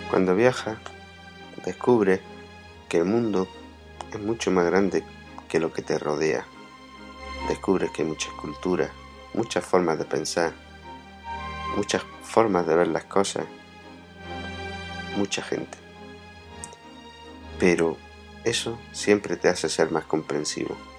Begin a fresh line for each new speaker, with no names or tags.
Cuando viajas, descubres que el mundo es mucho más grande que lo que te rodea. Descubres que hay muchas culturas, muchas formas de pensar, muchas formas de ver las cosas, mucha gente. Pero eso siempre te hace ser más comprensivo.